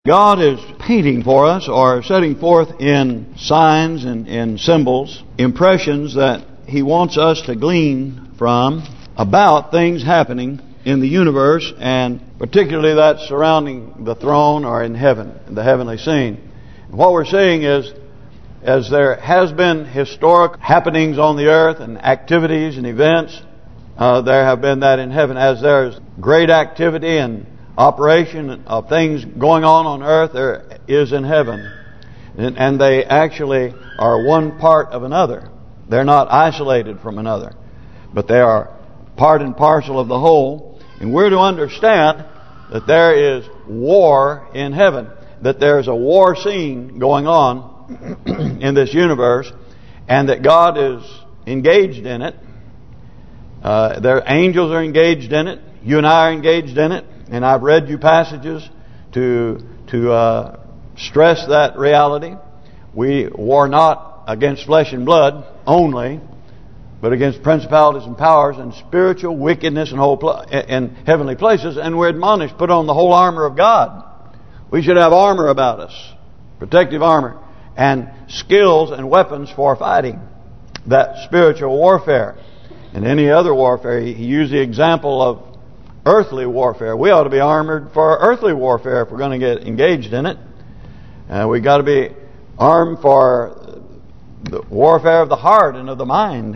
God is painting for us or setting forth in signs and in symbols impressions that He wants us to glean from about things happening in the universe, and particularly that surrounding the throne or in heaven, the heavenly scene. And what we're seeing is, as there has been historic happenings on the earth and activities and events, there have been that in heaven. As there's great activity and operation of things going on earth, there is in heaven. And they actually are one part of another. They're not isolated from another, but they are part and parcel of the whole. And we're to understand that there is war in heaven, that there's a war scene going on in this universe, and that God is engaged in it. Their angels are engaged in it. You and I are engaged in it. And I've read you passages to stress that reality. We war not against flesh and blood only, but against principalities and powers and spiritual wickedness in heavenly places. And we're admonished, put on the whole armor of God. We should have armor about us, protective armor, and skills and weapons for fighting that spiritual warfare. And any other warfare, he used the example of earthly warfare. We ought to be armored for earthly warfare if we're going to get engaged in it. We've got to be armed for the warfare of the heart and of the mind.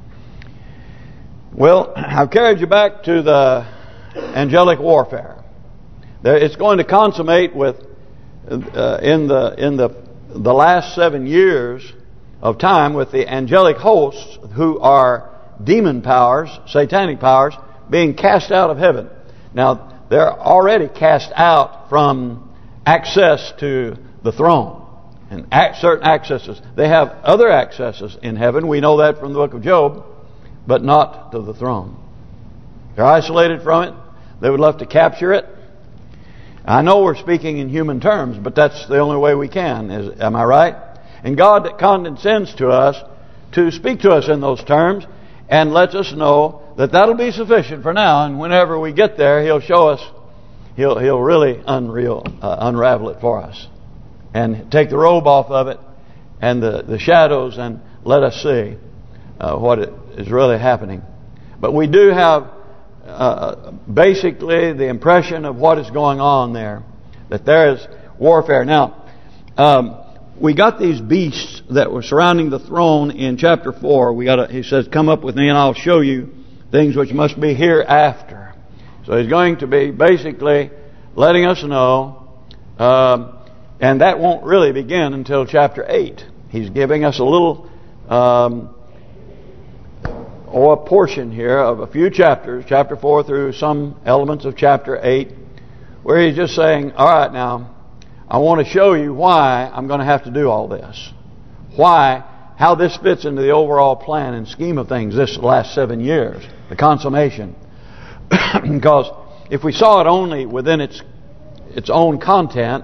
Well, I've carried you back to the angelic warfare. It's going to consummate with in the last 7 years of time with the angelic hosts, who are demon powers, satanic powers, being cast out of heaven. Now, they're already cast out from access to the throne. And certain accesses. They have other accesses in heaven. We know that from the book of Job. But not to the throne. They're isolated from it. They would love to capture it. I know we're speaking in human terms, but that's the only way we can. Am I right? And God condescends to us to speak to us in those terms and lets us know that that'll be sufficient for now, and whenever we get there, He'll show us, He'll really unravel it for us, and take the robe off of it, and the shadows, and let us see what is really happening. But we do have basically the impression of what is going on there, that there is warfare. Now, we got these beasts that were surrounding the throne in chapter 4. He says, "Come up with me, and I'll show you things which must be hereafter." So He's going to be basically letting us know, and that won't really begin until chapter 8. He's giving us a little, or a portion here of a few chapters, chapter 4 through some elements of chapter 8, where He's just saying, all right, now, I want to show you why I'm going to have to do all this. How this fits into the overall plan and scheme of things this last 7 years, the consummation. Because if we saw it only within its own content,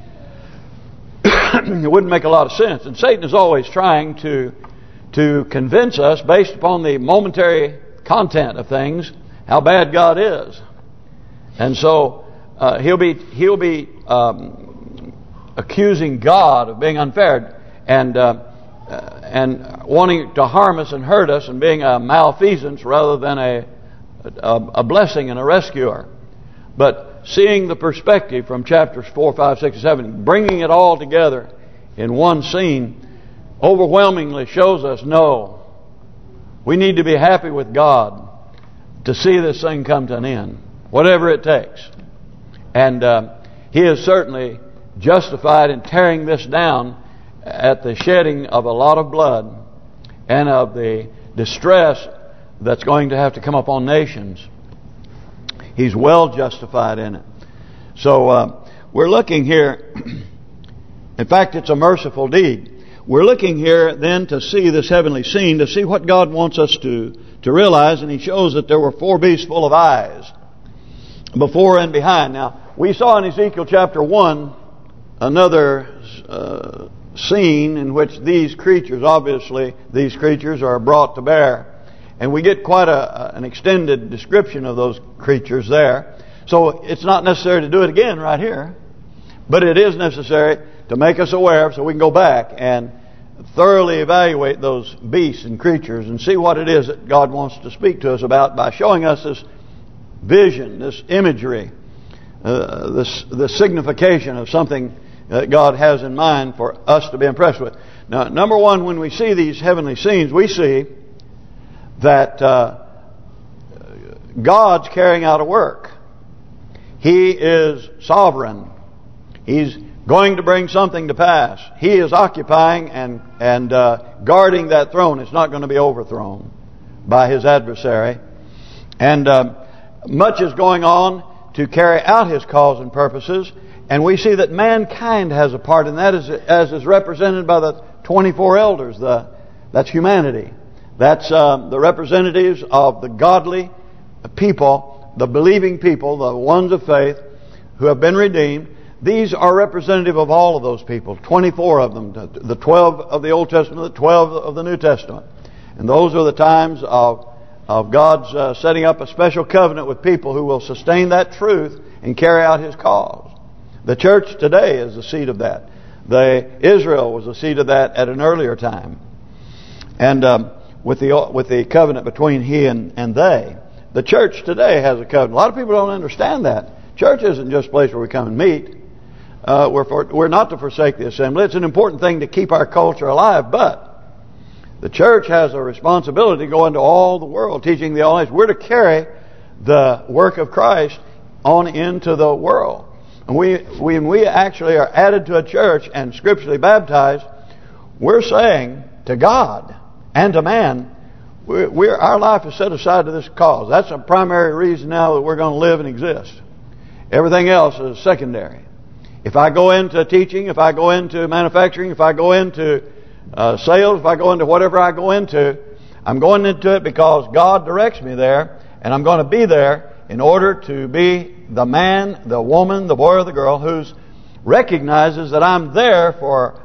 it wouldn't make a lot of sense. And Satan is always trying to convince us, based upon the momentary content of things, how bad God is. And so he'll be accusing God of being unfair and wanting to harm us and hurt us, and being a malfeasance rather than a blessing and a rescuer. But seeing the perspective from chapters 4, 5, 6, and 7, bringing it all together in one scene, overwhelmingly shows us, no, we need to be happy with God to see this thing come to an end, whatever it takes. And He is certainly justified in tearing this down at the shedding of a lot of blood and of the distress that's going to have to come upon nations. He's well justified in it. So we're looking here, in fact, it's a merciful deed. We're looking here then to see this heavenly scene, to see what God wants us to realize. And He shows that there were 4 beasts full of eyes, before and behind. Now, we saw in Ezekiel chapter 1 another scene in which these creatures, obviously these creatures are brought to bear. And we get quite an extended description of those creatures there. So it's not necessary to do it again right here. But it is necessary to make us aware so we can go back and thoroughly evaluate those beasts and creatures and see what it is that God wants to speak to us about by showing us this vision, this imagery, the signification of something that God has in mind for us to be impressed with. Now, number one, when we see these heavenly scenes, we see that God's carrying out a work. He is sovereign. He's going to bring something to pass. He is occupying and guarding that throne. It's not going to be overthrown by his adversary. And much is going on to carry out his cause and purposes. And we see that mankind has a part in that, as is represented by the 24 elders. That's humanity. That's the representatives of the godly people, the believing people, the ones of faith who have been redeemed. These are representative of all of those people, 24 of them, the 12 of the Old Testament, the 12 of the New Testament. And those are the times of God's setting up a special covenant with people who will sustain that truth and carry out his cause. The church today is the seed of that. Israel was the seed of that at an earlier time. And with the covenant between he and they. The church today has a covenant. A lot of people don't understand that. Church isn't just a place where we come and meet. We're not to forsake the assembly. It's an important thing to keep our culture alive, but the church has a responsibility to go into all the world, teaching the all nations. We're to carry the work of Christ on into the world. And when we actually are added to a church and scripturally baptized, we're saying to God and to man, our life is set aside to this cause. That's a primary reason now that we're going to live and exist. Everything else is secondary. If I go into teaching, if I go into manufacturing, if I go into sales, if I go into whatever I go into, I'm going into it because God directs me there, and I'm going to be there in order to be the man, the woman, the boy or the girl who recognizes that I'm there for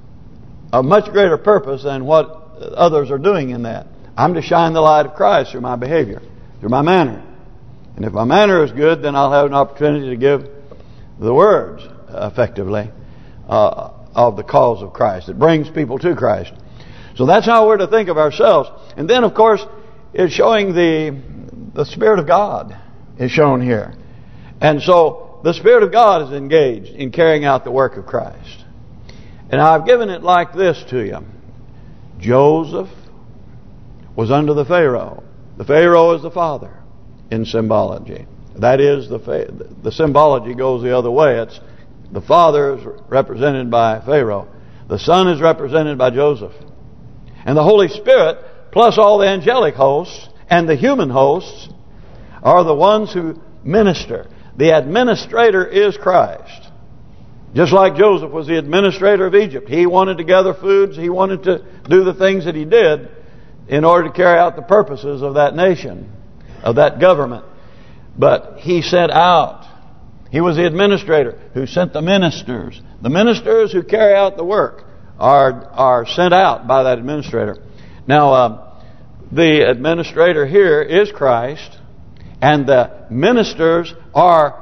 a much greater purpose than what others are doing in that. I'm to shine the light of Christ through my behavior, through my manner. And if my manner is good, then I'll have an opportunity to give the words effectively of the cause of Christ. It brings people to Christ. So that's how we're to think of ourselves. And then, of course, it's showing the Spirit of God is shown here. And so the Spirit of God is engaged in carrying out the work of Christ. And I've given it like this to you. Joseph was under the Pharaoh. The Pharaoh is the father in symbology. That is, the symbology goes the other way. It's the father is represented by Pharaoh. The son is represented by Joseph. And the Holy Spirit, plus all the angelic hosts and the human hosts, are the ones who minister. The administrator is Christ. Just like Joseph was the administrator of Egypt. He wanted to gather foods. He wanted to do the things that he did in order to carry out the purposes of that nation, of that government. But he sent out. He was the administrator who sent the ministers. The ministers who carry out the work are sent out by that administrator. Now, the administrator here is Christ, and the ministers are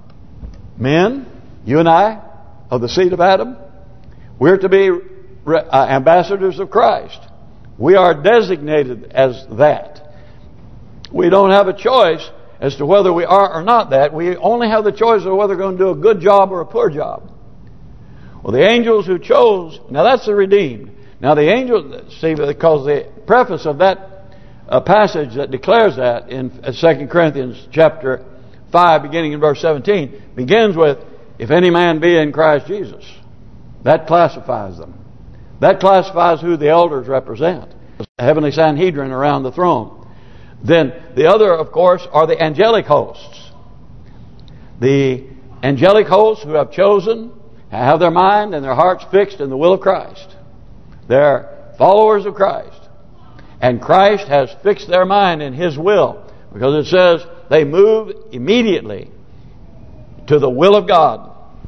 men, you and I, of the seed of Adam. We're to be ambassadors of Christ. We are designated as that. We don't have a choice as to whether we are or not that. We only have the choice of whether we're going to do a good job or a poor job. Well, the angels who chose, now that's the redeemed. Now the angels, see, because the preface of that passage that declares that in 2 Corinthians chapter 5, beginning in verse 17, begins with, if any man be in Christ Jesus. That classifies them. That classifies who the elders represent. The heavenly Sanhedrin around the throne. Then the other, of course, are the angelic hosts. The angelic hosts who have chosen, have their mind and their hearts fixed in the will of Christ. They're followers of Christ. And Christ has fixed their mind in His will. Because it says they move immediately to the will of God.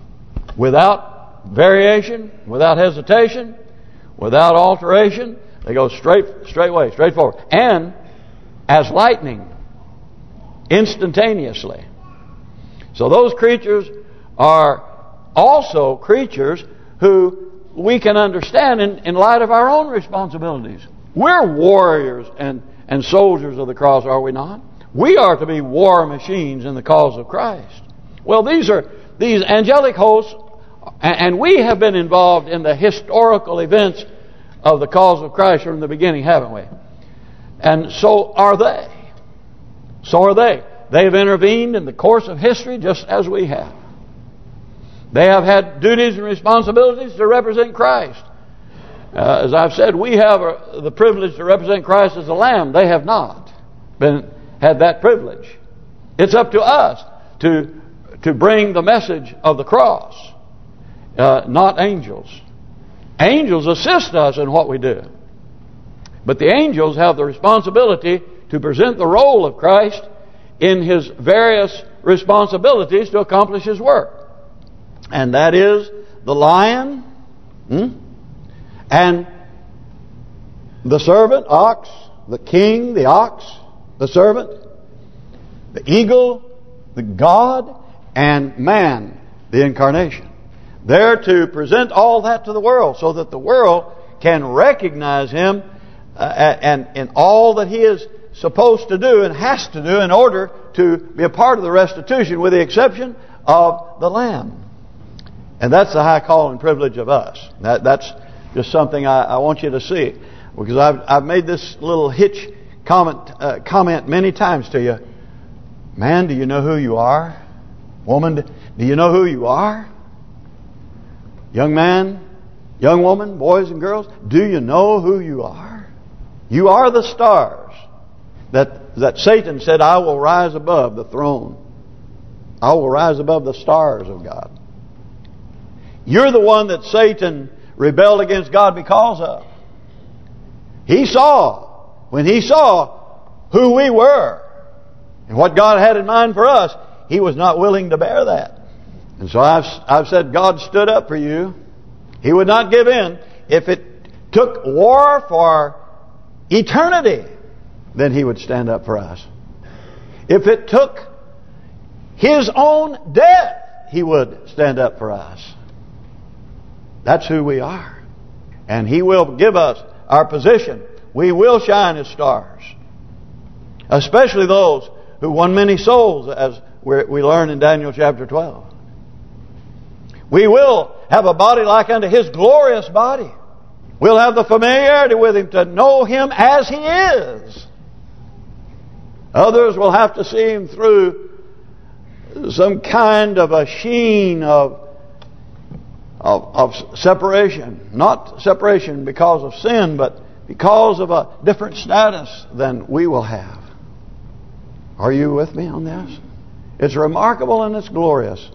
Without variation, without hesitation, without alteration. They go straightway, straightforward. And as lightning, instantaneously. So those creatures are also creatures who we can understand in light of our own responsibilities. We're warriors and soldiers of the cross, are we not? We are to be war machines in the cause of Christ. Well, these angelic hosts, and we have been involved in the historical events of the cause of Christ from the beginning, haven't we? And so are they. So are they. They have intervened in the course of history just as we have. They have had duties and responsibilities to represent Christ. As I've said, we have the privilege to represent Christ as a lamb. They have not had that privilege. It's up to us to bring the message of the cross, not angels. Angels assist us in what we do. But the angels have the responsibility to present the role of Christ in His various responsibilities to accomplish His work. And that is the lion and the servant, ox, the king, the ox, the servant, the eagle, the God, and man, the incarnation. They're to present all that to the world so that the world can recognize Him and in all that He is supposed to do and has to do in order to be a part of the restitution, with the exception of the Lamb. And that's the high call and privilege of us. That's just something I want you to see, because I've made this little hitch comment many times to you. Man, do you know who you are? Woman, do you know who you are? Young man, young woman, boys and girls, do you know who you are? You are the stars that Satan said, I will rise above the throne. I will rise above the stars of God. You're the one that Satan rebelled against God because of. When he saw who we were and what God had in mind for us, he was not willing to bear that. And so I've said God stood up for you. He would not give in. If it took war for eternity, then He would stand up for us. If it took His own death, He would stand up for us. That's who we are. And He will give us our position. We will shine as stars. Especially those who won many souls, as we learn in Daniel chapter 12. We will have a body like unto His glorious body. We'll have the familiarity with Him to know Him as He is. Others will have to see Him through some kind of a sheen of separation. Not separation because of sin, but because of a different status than we will have. Are you with me on this? It's remarkable and it's glorious.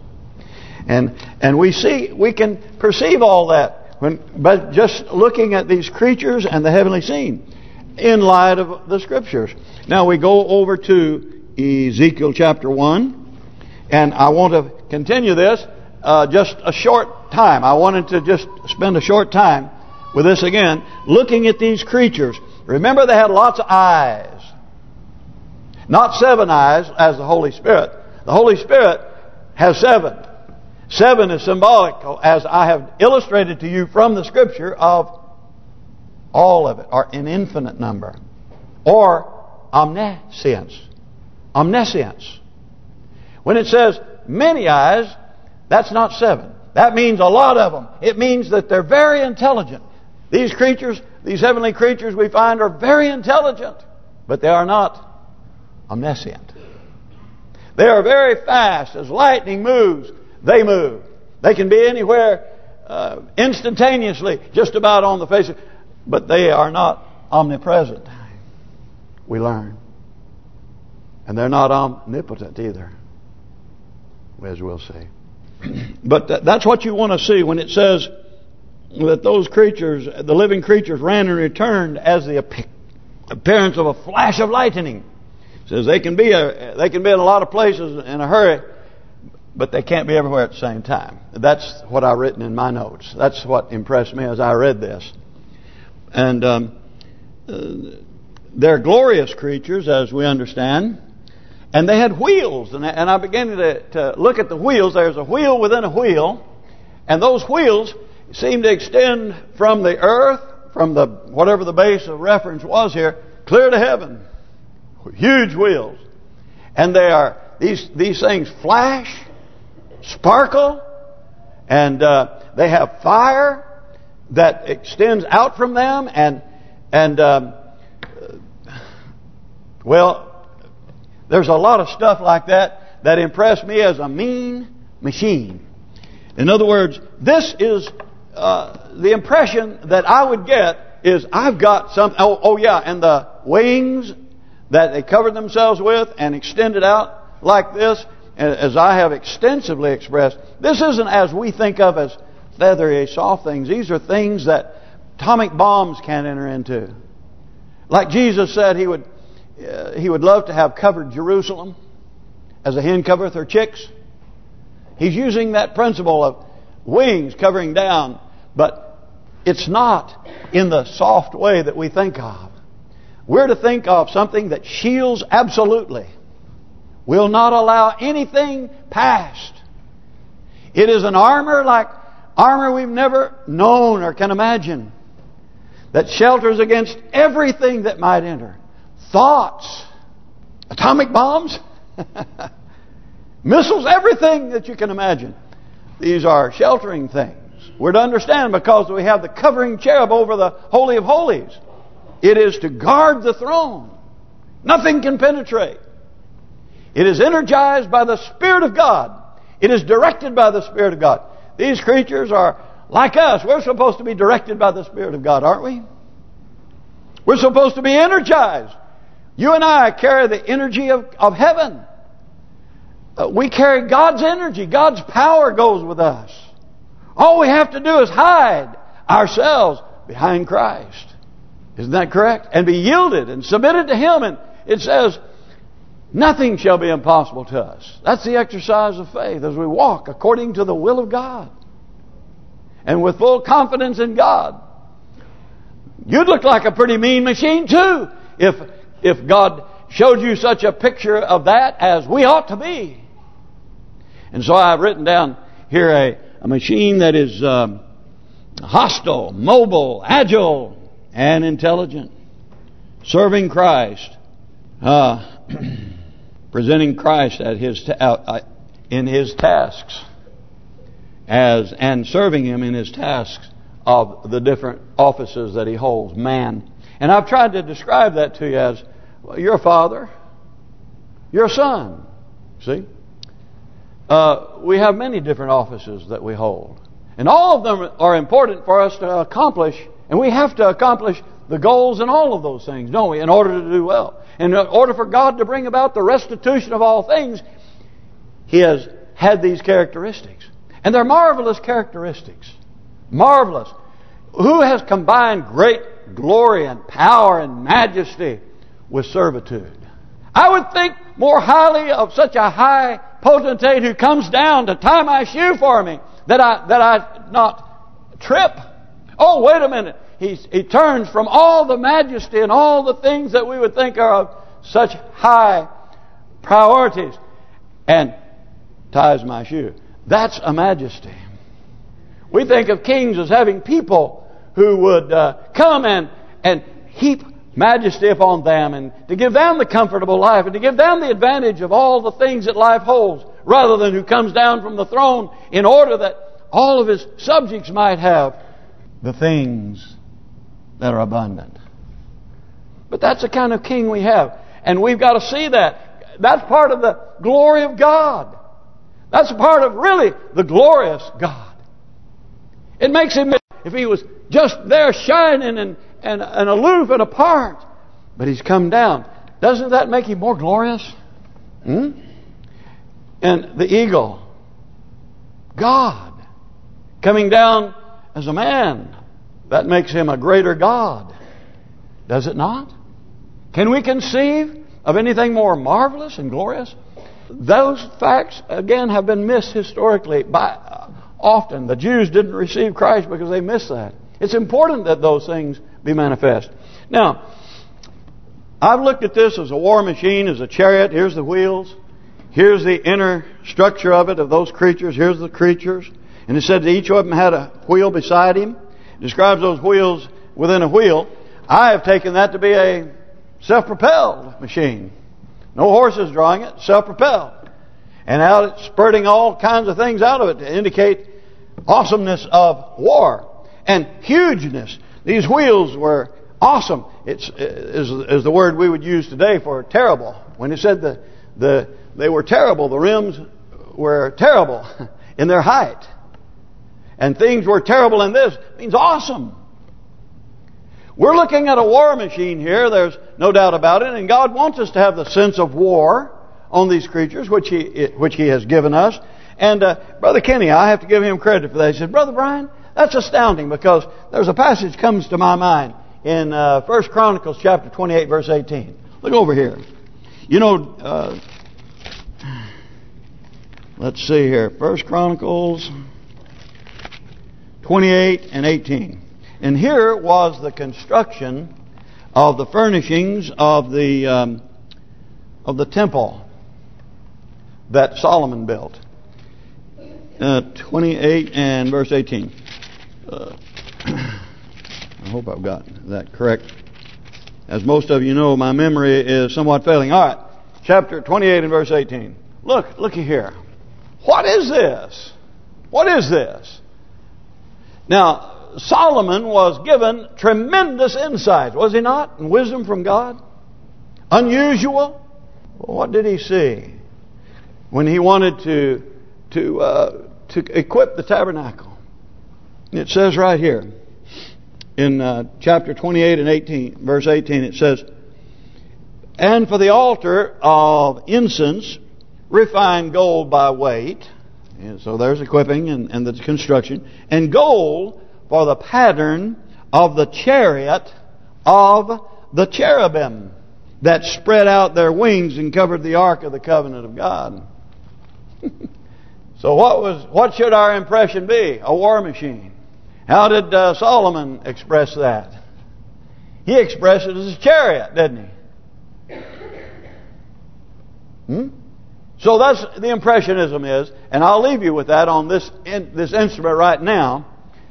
And we can perceive all that by just looking at these creatures and the heavenly scene in light of the Scriptures. Now we go over to Ezekiel chapter 1, and I want to continue this just a short time. I wanted to just spend a short time with this again, looking at these creatures. Remember, they had lots of eyes. Not 7 eyes as the Holy Spirit. The Holy Spirit has 7. 7 is symbolic, as I have illustrated to you from the Scripture, of all of it, or an infinite number, or omniscience. Omniscience. When it says many eyes, that's not 7. That means a lot of them. It means that they're very intelligent. These creatures, these heavenly creatures we find, are very intelligent, but they are not omniscient. They are very fast. As lightning moves, they move. They can be anywhere instantaneously, just about on the face of it. But they are not omnipresent, we learn. And they're not omnipotent either, as we'll see. But that's what you want to see when it says that those creatures, the living creatures, ran and returned as the appearance of a flash of lightning. It says they can be in a lot of places in a hurry, but they can't be everywhere at the same time. That's what I've written in my notes. That's what impressed me as I read this. And they're glorious creatures, as we understand. And they had wheels. And I began to look at the wheels. There's a wheel within a wheel. And those wheels seem to extend from the earth, from the whatever the base of reference was here, clear to heaven. Huge wheels. And they are these things flash, sparkle, and they have fire that extends out from them, and well, there's a lot of stuff like that impressed me as a mean machine. In other words, this is the impression that I would get is I've got some. Oh yeah, and the wings that they covered themselves with and extended out like this, as I have extensively expressed. This isn't as we think of as feathery, soft things. These are things that atomic bombs can't enter into. Like Jesus said, He would love to have covered Jerusalem as a hen covereth her chicks. He's using that principle of wings covering down, but it's not in the soft way that we think of. We're to think of something that shields absolutely. Will not allow anything past. It is an armor like armor we've never known or can imagine, that shelters against everything that might enter. Thoughts, atomic bombs, missiles, everything that you can imagine. These are sheltering things. We're to understand because we have the covering cherub over the Holy of Holies. It is to guard the throne. Nothing can penetrate. It is energized by the Spirit of God. It is directed by the Spirit of God. These creatures are like us. We're supposed to be directed by the Spirit of God, aren't we? We're supposed to be energized. You and I carry the energy of heaven. We carry God's energy. God's power goes with us. All we have to do is hide ourselves behind Christ. Isn't that correct? And be yielded and submitted to Him. And it says, nothing shall be impossible to us. That's the exercise of faith as we walk according to the will of God. And with full confidence in God. You'd look like a pretty mean machine too if God showed you such a picture of that as we ought to be. And so I've written down here a machine that is hostile, mobile, agile, and intelligent. Serving Christ. Presenting Christ at in His tasks. And serving Him in His tasks of the different offices that He holds, man. And I've tried to describe that to you as, well, you're a father, you're a son. See? We have many different offices that we hold. And all of them are important for us to accomplish. And we have to accomplish the goals in all of those things, don't we, in order to do well. And in order for God to bring about the restitution of all things, He has had these characteristics. And they're marvelous characteristics. Marvelous. Who has combined great glory and power and majesty with servitude? I would think more highly of such a high potentate who comes down to tie my shoe for me that I not trip. Oh, wait a minute. He turns from all the majesty and all the things that we would think are of such high priorities and ties my shoe. That's a majesty. We think of kings as having people who would come and heap majesty upon them and to give them the comfortable life and to give them the advantage of all the things that life holds, rather than who comes down from the throne in order that all of His subjects might have the things that are abundant. But that's the kind of king we have. And we've got to see that. That's part of the glory of God. That's part of really the glorious God. It makes Him, if He was just there shining and aloof and apart, but He's come down. Doesn't that make Him more glorious? And the eagle, God, coming down as a man, that makes Him a greater God. Does it not? Can we conceive of anything more marvelous and glorious? Those facts, again, have been missed historically by often. The Jews didn't receive Christ because they missed that. It's important that those things be manifest. Now, I've looked at this as a war machine, as a chariot. Here's the wheels. Here's the inner structure of it, of those creatures. Here's the creatures. And it said that each of them had a wheel beside him. It describes those wheels within a wheel. I have taken that to be a self-propelled machine. No horses drawing it, self-propelled. And out it's spurting all kinds of things out of it to indicate awesomeness of war and hugeness. These wheels were awesome. It's is the word we would use today for terrible. When it said they were terrible, the rims were terrible in their height. And things were terrible in this. It means awesome. We're looking at a war machine here. There's no doubt about it. And God wants us to have the sense of war on these creatures, which He has given us. And Brother Kenny, I have to give him credit for that. He said, Brother Brian, that's astounding, because there's a passage comes to my mind in 1 Chronicles chapter 28, verse 18. Look over here. You know, let's see here. 1 Chronicles 28 and 18. And here was the construction of the furnishings of the temple that Solomon built. 28 and verse 18. I hope I've got that correct. As most of you know, my memory is somewhat failing. All right, chapter 28 and verse 18. Looky here. What is this? What is this? Now, Solomon was given tremendous insight, was he not? And wisdom from God. Unusual. Well, what did he see when he wanted to equip the tabernacle? It says right here in chapter 28 and 18, verse 18, it says, "And for the altar of incense, refined gold by weight." And so there's equipping and the construction. "And gold for the pattern of the chariot of the cherubim that spread out their wings and covered the ark of the covenant of God." So what should our impression be? A war machine. How did Solomon express that? He expressed it as a chariot, didn't he? So that's the impressionism is, and I'll leave you with that on this instrument right now.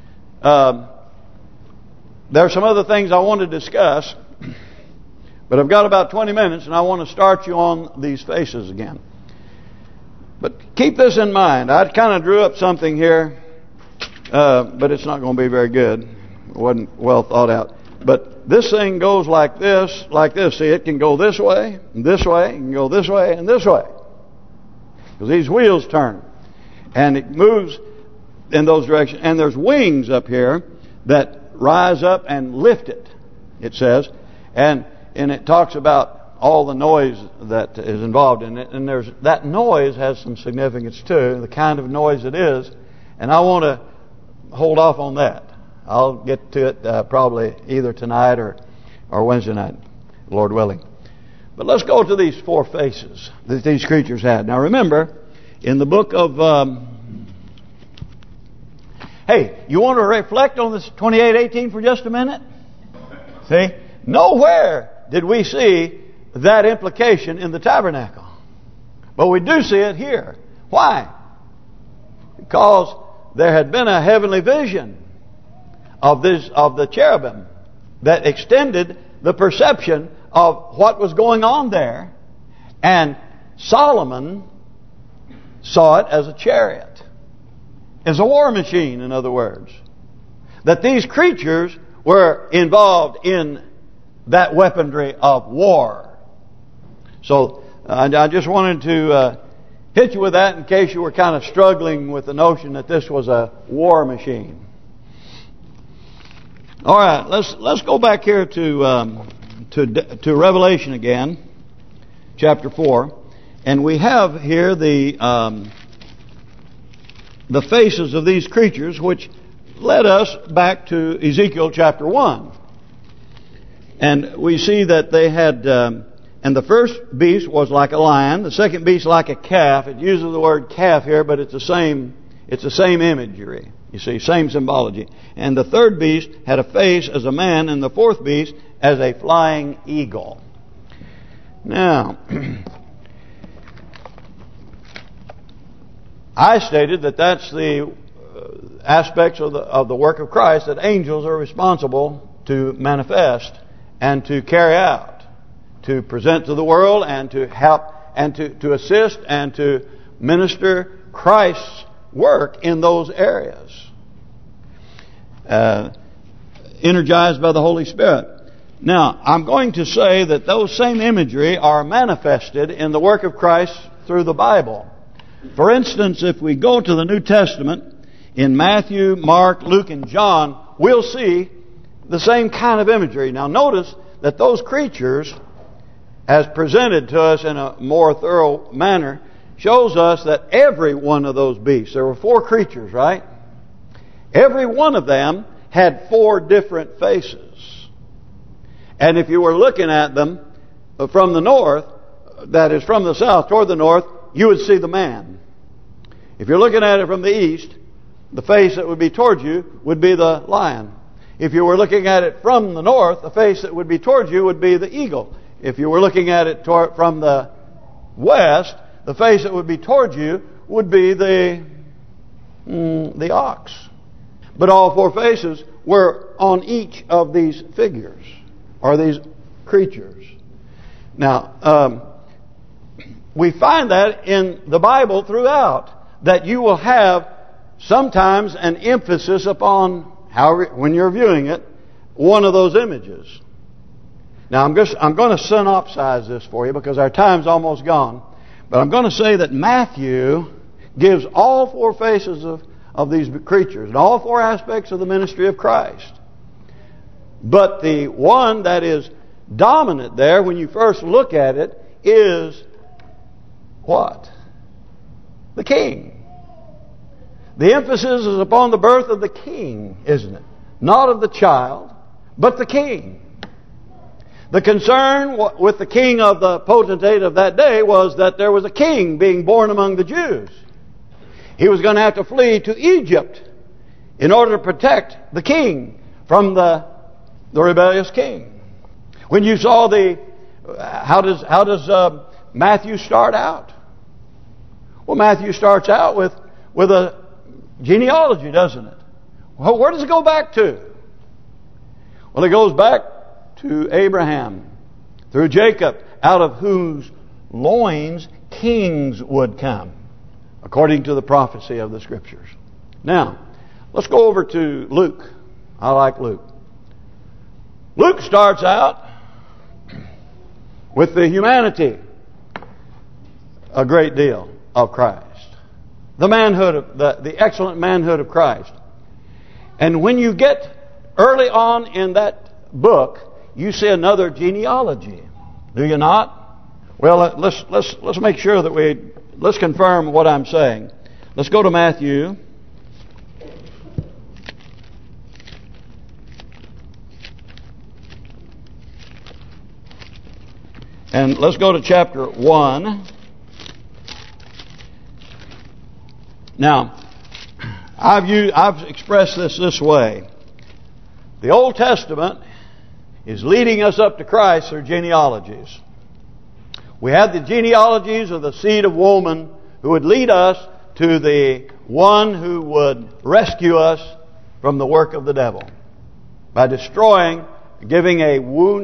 There are some other things I want to discuss, but I've got about 20 minutes, and I want to start you on these faces again. But keep this in mind. I kind of drew up something here, but it's not going to be very good. It wasn't well thought out. But this thing goes like this, like this. See, it can go this way, and this way, it can go this way, and this way. Because these wheels turn. And it moves in those directions. And there's wings up here that rise up and lift it, it says. And it talks about all the noise that is involved in it. And that noise has some significance too, the kind of noise it is. And I want to hold off on that. I'll get to it probably either tonight or Wednesday night, Lord willing. But let's go to these four faces that these creatures had. Now remember, in the book of... hey, you want to reflect on this 28:18 for just a minute? See? Nowhere did we see that implication in the tabernacle. But we do see it here. Why? Because there had been a heavenly vision of the cherubim that extended the perception of what was going on there. And Solomon saw it as a chariot. As a war machine, in other words. That these creatures were involved in that weaponry of war. So I just wanted to hit you with that in case you were kind of struggling with the notion that this was a war machine. All right, let's go back here to Revelation again, chapter 4, and we have here the faces of these creatures, which led us back to Ezekiel chapter 1, and we see that they had, and the first beast was like a lion, the second beast like a calf. It uses the word calf here, but it's the same imagery. You see, same symbology. And the third beast had a face as a man, and the fourth beast as a flying eagle. Now, I stated that that's the aspects of the work of Christ that angels are responsible to manifest and to carry out, to present to the world and to help and to assist and to minister Christ's work in those areas. Energized by the Holy Spirit. Now, I'm going to say that those same imagery are manifested in the work of Christ through the Bible. For instance, if we go to the New Testament, in Matthew, Mark, Luke, and John, we'll see the same kind of imagery. Now notice that those creatures, as presented to us in a more thorough manner, shows us that every one of those beasts, there were 4 creatures, right? Every one of them had 4 different faces. And if you were looking at them from the north, that is from the south toward the north, you would see the man. If you're looking at it from the east, the face that would be towards you would be the lion. If you were looking at it from the north, the face that would be towards you would be the eagle. If you were looking at it from the west, the face that would be towards you would be the ox. But all 4 faces were on each of these figures, or these creatures. Now, we find that in the Bible throughout, that you will have sometimes an emphasis upon, when you're viewing it, one of those images. Now, I'm going to synopsize this for you because our time's almost gone. But I'm going to say that Matthew gives all 4 faces of these creatures and all 4 aspects of the ministry of Christ. But the one that is dominant there, when you first look at it, is what? The king. The emphasis is upon the birth of the king, isn't it? Not of the child, but the king. The concern with the king of the potentate of that day was that there was a king being born among the Jews. He was going to have to flee to Egypt in order to protect the king from the rebellious king. When you saw how does Matthew start out? Well, Matthew starts out with a genealogy, doesn't it? Well, where does it go back to? Well, it goes back to Abraham, through Jacob, out of whose loins kings would come, according to the prophecy of the Scriptures. Now, let's go over to Luke. I like Luke. Luke starts out with the humanity, a great deal, of Christ. The manhood of the excellent manhood of Christ. And when you get early on in that book, you see another genealogy. Do you not? Well, let's make sure that let's confirm what I'm saying. Let's go to Matthew. And let's go to chapter 1. Now, I've expressed this way. The Old Testament is leading us up to Christ through genealogies. We have the genealogies of the seed of woman who would lead us to the one who would rescue us from the work of the devil by destroying, giving a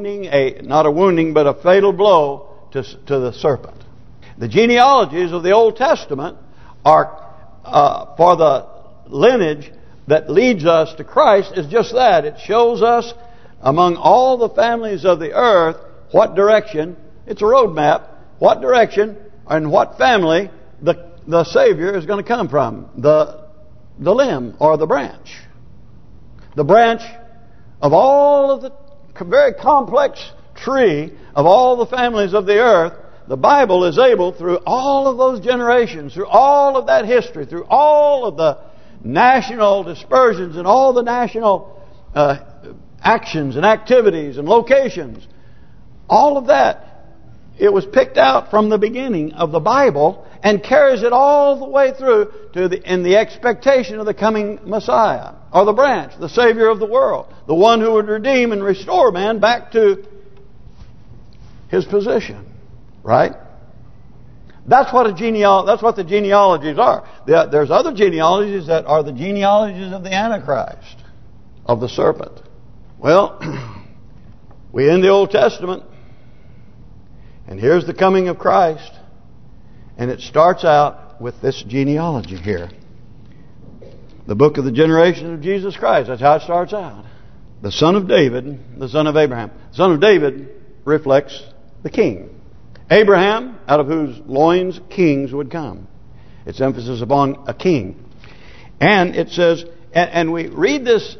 fatal blow to the serpent. The genealogies of the Old Testament are for the lineage that leads us to Christ is just that. It shows us among all the families of the earth what direction, it's a roadmap, what direction and what family the Savior is going to come from. The limb or the branch. The branch of all of the very complex tree of all the families of the earth. The Bible is able, through all of those generations, through all of that history, through all of the national dispersions and all the national actions and activities and locations, all of that, it was picked out from the beginning of the Bible and carries it all the way through to in the expectation of the coming Messiah, or the branch, the Savior of the world, the one who would redeem and restore man back to his position. Right? That's what the genealogies are. There's other genealogies that are the genealogies of the Antichrist, of the serpent. Well, we end the Old Testament, and here's the coming of Christ, and it starts out with this genealogy here. The book of the generation of Jesus Christ. That's how it starts out. The son of David, the son of Abraham. The son of David reflects the king. Abraham, out of whose loins kings would come. It's emphasis upon a king. And it says, and we read this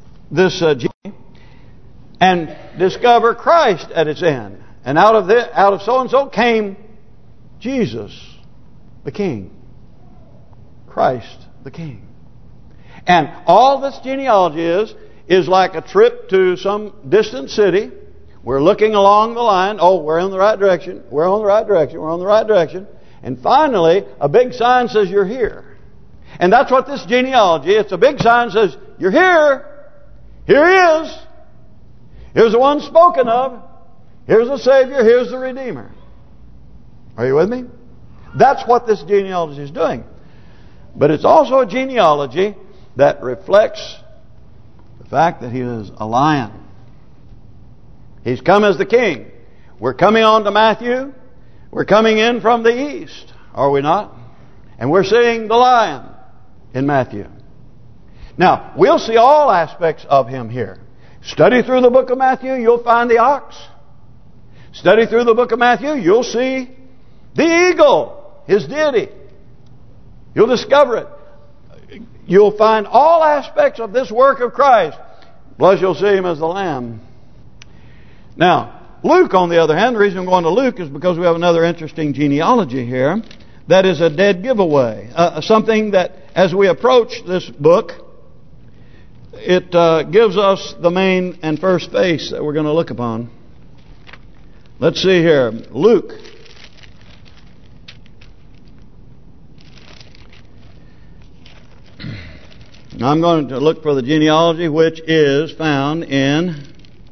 and discover Christ at its end. And out of so-and-so came Jesus, the king. Christ, the king. And all this genealogy is like a trip to some distant city. We're looking along the line. Oh, we're in the right direction. We're on the right direction. We're on the right direction. And finally, a big sign says you're here. And that's what this genealogy, it's a big sign that says, you're here. Here he is. Here's the one spoken of. Here's the Savior. Here's the Redeemer. Are you with me? That's what this genealogy is doing. But it's also a genealogy that reflects the fact that he is a lion. He's come as the king. We're coming on to Matthew. We're coming in from the east, are we not? And we're seeing the lion in Matthew. Now, we'll see all aspects of him here. Study through the book of Matthew, you'll find the ox. Study through the book of Matthew, you'll see the eagle, his deity. You'll discover it. You'll find all aspects of this work of Christ. Plus you'll see him as the lamb. Now, Luke, on the other hand, the reason I'm going to Luke is because we have another interesting genealogy here. That is a dead giveaway. Something that, as we approach this book, it gives us the main and first face that we're going to look upon. Let's see here. Luke. I'm going to look for the genealogy which is found in...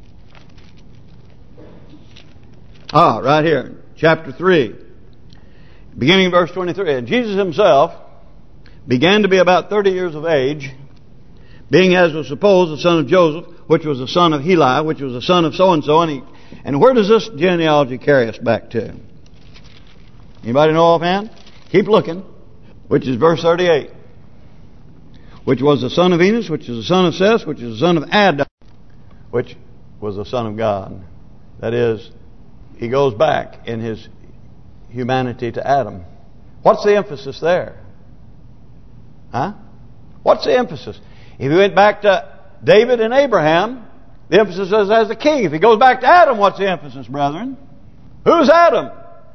right here, chapter 3, beginning verse 23. And Jesus himself began to be about 30 years of age, being as was supposed the son of Joseph, which was the son of Heli, which was the son of so-and-so. And where does this genealogy carry us back to? Anybody know offhand? Keep looking. Which is verse 38. Which was the son of Enos, which is the son of Seth, which is the son of Adam, which was the son of God. That is, he goes back in his humanity to Adam. What's the emphasis there? Huh? What's the emphasis? If he went back to David and Abraham, the emphasis is as the king. If he goes back to Adam, what's the emphasis, brethren? Who's Adam?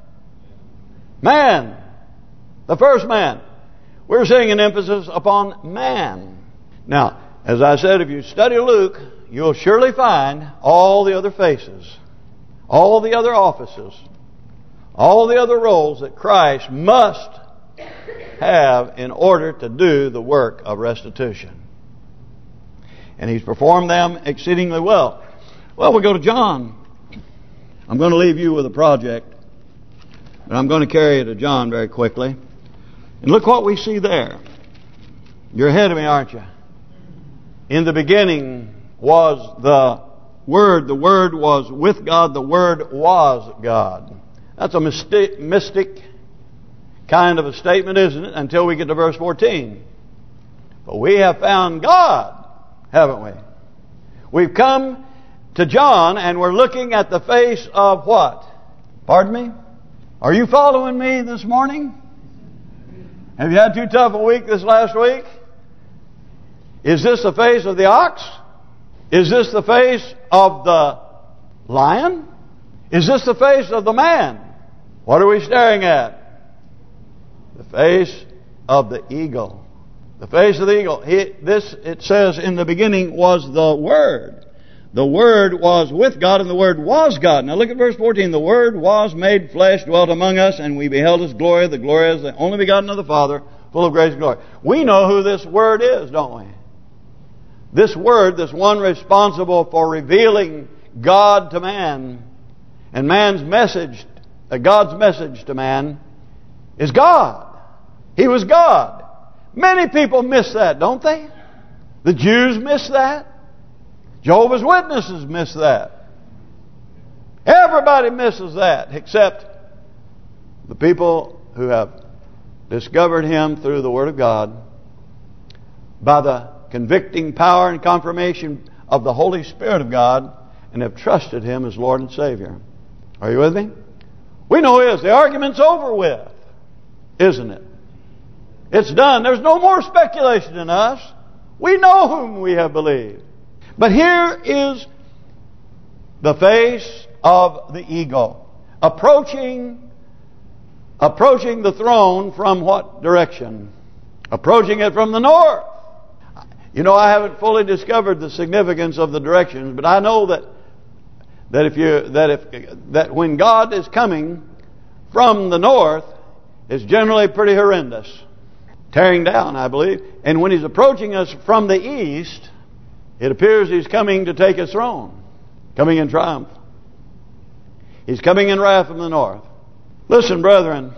Man. The first man. We're seeing an emphasis upon man. Now, as I said, if you study Luke, you'll surely find all the other faces, all the other offices, all the other roles that Christ must have in order to do the work of restitution. And He's performed them exceedingly well. Well, we go to John. I'm going to leave you with a project, but I'm going to carry you to John very quickly. And look what we see there. You're ahead of me, aren't you? In the beginning was the Word. The Word was with God. The Word was God. That's a mystic kind of a statement, isn't it? Until we get to verse 14. But we have found God, haven't we? We've come to John and we're looking at the face of what? Pardon me? Are you following me this morning? Have you had too tough a week this last week? Is this the face of the ox? Is this the face of the lion? Is this the face of the man? What are we staring at? The face of the eagle. The face of the eagle. It says, in the beginning was the Word. The Word was with God, and the Word was God. Now look at verse 14. The Word was made flesh, dwelt among us, and we beheld His glory. The glory is the only begotten of the Father, full of grace and glory. We know who this Word is, don't we? This Word, this one responsible for revealing God to man, and man's message, God's message to man, is God. He was God. Many people miss that, don't they? The Jews miss that. Jehovah's Witnesses miss that. Everybody misses that except the people who have discovered Him through the Word of God by the convicting power and confirmation of the Holy Spirit of God and have trusted Him as Lord and Savior. Are you with me? We know He is. The argument's over with, isn't it? It's done. There's no more speculation in us. We know whom we have believed. But here is the face of the ego approaching the throne from what direction? Approaching it from the north. You know, I haven't fully discovered the significance of the directions, but I know that when God is coming from the north, it's generally pretty horrendous, tearing down, I believe. And when He's approaching us from the east, it appears He's coming to take His throne, coming in triumph. He's coming in wrath from the north. Listen, brethren,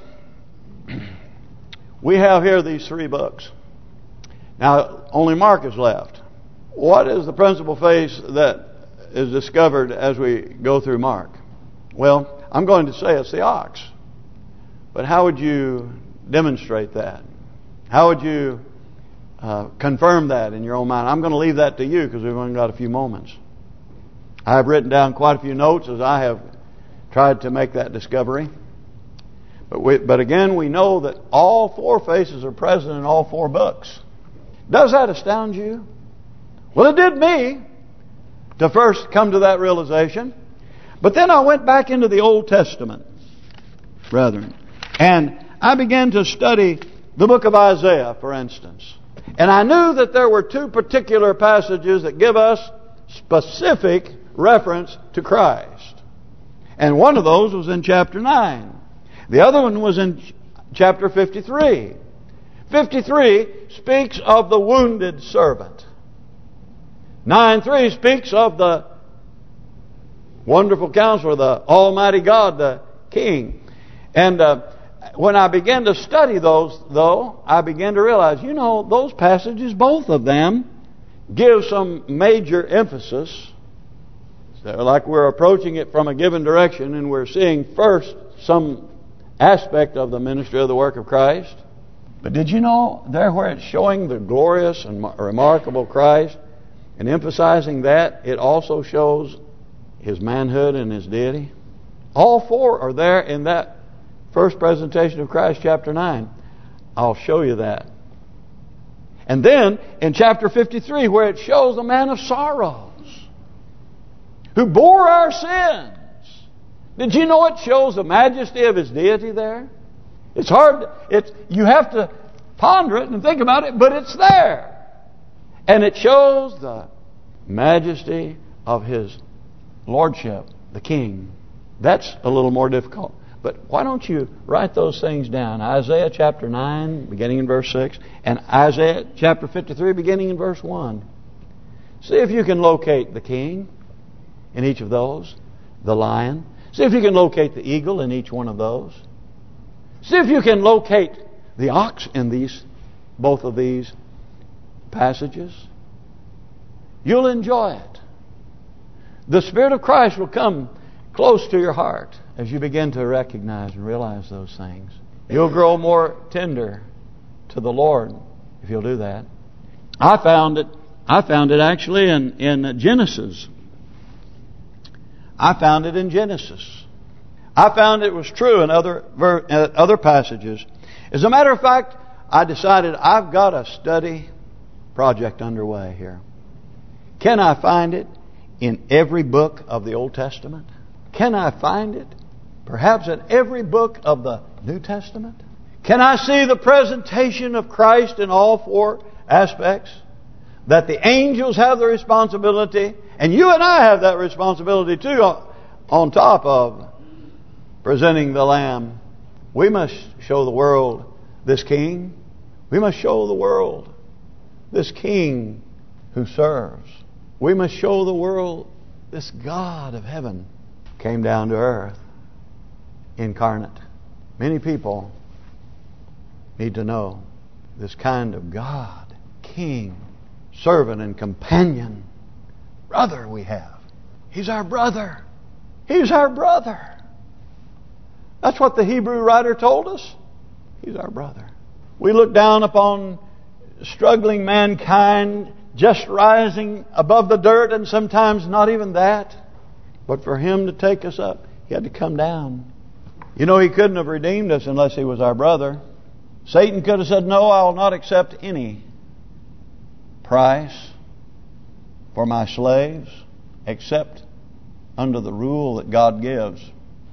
we have here these 3 books. Now, only Mark is left. What is the principal face that is discovered as we go through Mark? Well, I'm going to say it's the ox. But how would you demonstrate that? How would you confirm that in your own mind? I'm going to leave that to you because we've only got a few moments. I have written down quite a few notes as I have tried to make that discovery. But again, we know that all 4 faces are present in all 4 books. Does that astound you? Well, it did me to first come to that realization. But then I went back into the Old Testament, brethren, and I began to study the book of Isaiah, for instance. And I knew that there were 2 particular passages that give us specific reference to Christ. And one of those was in chapter 9. The other one was in chapter 53. 53 speaks of the wounded servant. 9:3 speaks of the wonderful counselor, the Almighty God, the King. And when I began to study those, though, I began to realize, you know, those passages, both of them, give some major emphasis. So like we're approaching it from a given direction and we're seeing first some aspect of the ministry of the work of Christ. But did you know there where it's showing the glorious and remarkable Christ and emphasizing that, it also shows His manhood and His deity? All 4 are there in that first presentation of Christ, chapter 9. I'll show you that. And then in chapter 53, where it shows the man of sorrows who bore our sins. Did you know it shows the majesty of His deity there? It's hard. You have to ponder it and think about it, but it's there. And it shows the majesty of His lordship, the King. That's a little more difficult. But why don't you write those things down? Isaiah chapter 9, beginning in verse 6, and Isaiah chapter 53, beginning in verse 1. See if you can locate the King in each of those, the lion. See if you can locate the eagle in each one of those. See if you can locate the ox in both of these passages. You'll enjoy it. The Spirit of Christ will come close to your heart as you begin to recognize and realize those things. You'll grow more tender to the Lord if you'll do that. I found it actually in Genesis. I found it in Genesis. I found it was true in other passages. As a matter of fact, I decided I've got a study project underway here. Can I find it in every book of the Old Testament? Can I find it perhaps in every book of the New Testament? Can I see the presentation of Christ in all 4 aspects? That the angels have the responsibility, and you and I have that responsibility too, on top of presenting the Lamb. We must show the world this King. We must show the world this King who serves. We must show the world this God of heaven came down to earth, incarnate. Many people need to know this kind of God, King, servant and companion, brother we have. He's our brother. He's our brother. That's what the Hebrew writer told us. He's our brother. We look down upon struggling mankind just rising above the dirt, and sometimes not even that. But for Him to take us up, He had to come down. You know, He couldn't have redeemed us unless He was our brother. Satan could have said, no, I will not accept any price for my slaves except under the rule that God gives,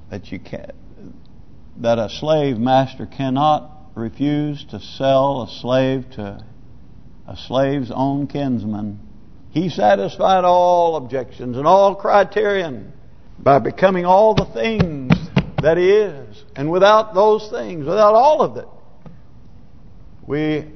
that a slave master cannot refuse to sell a slave to a slave's own kinsman. He satisfied all objections and all criterion by becoming all the things that He is. And without those things, without all of it, we've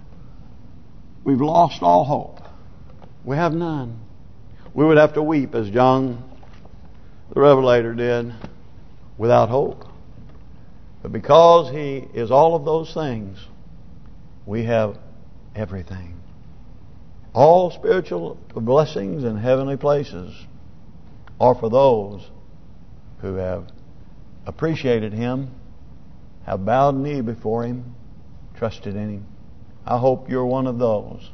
lost all hope. We have none. We would have to weep as John the Revelator did, without hope. But because He is all of those things, we have everything. All spiritual blessings in heavenly places are for those who have appreciated Him, have bowed knee before Him, trusted in Him. I hope you're one of those.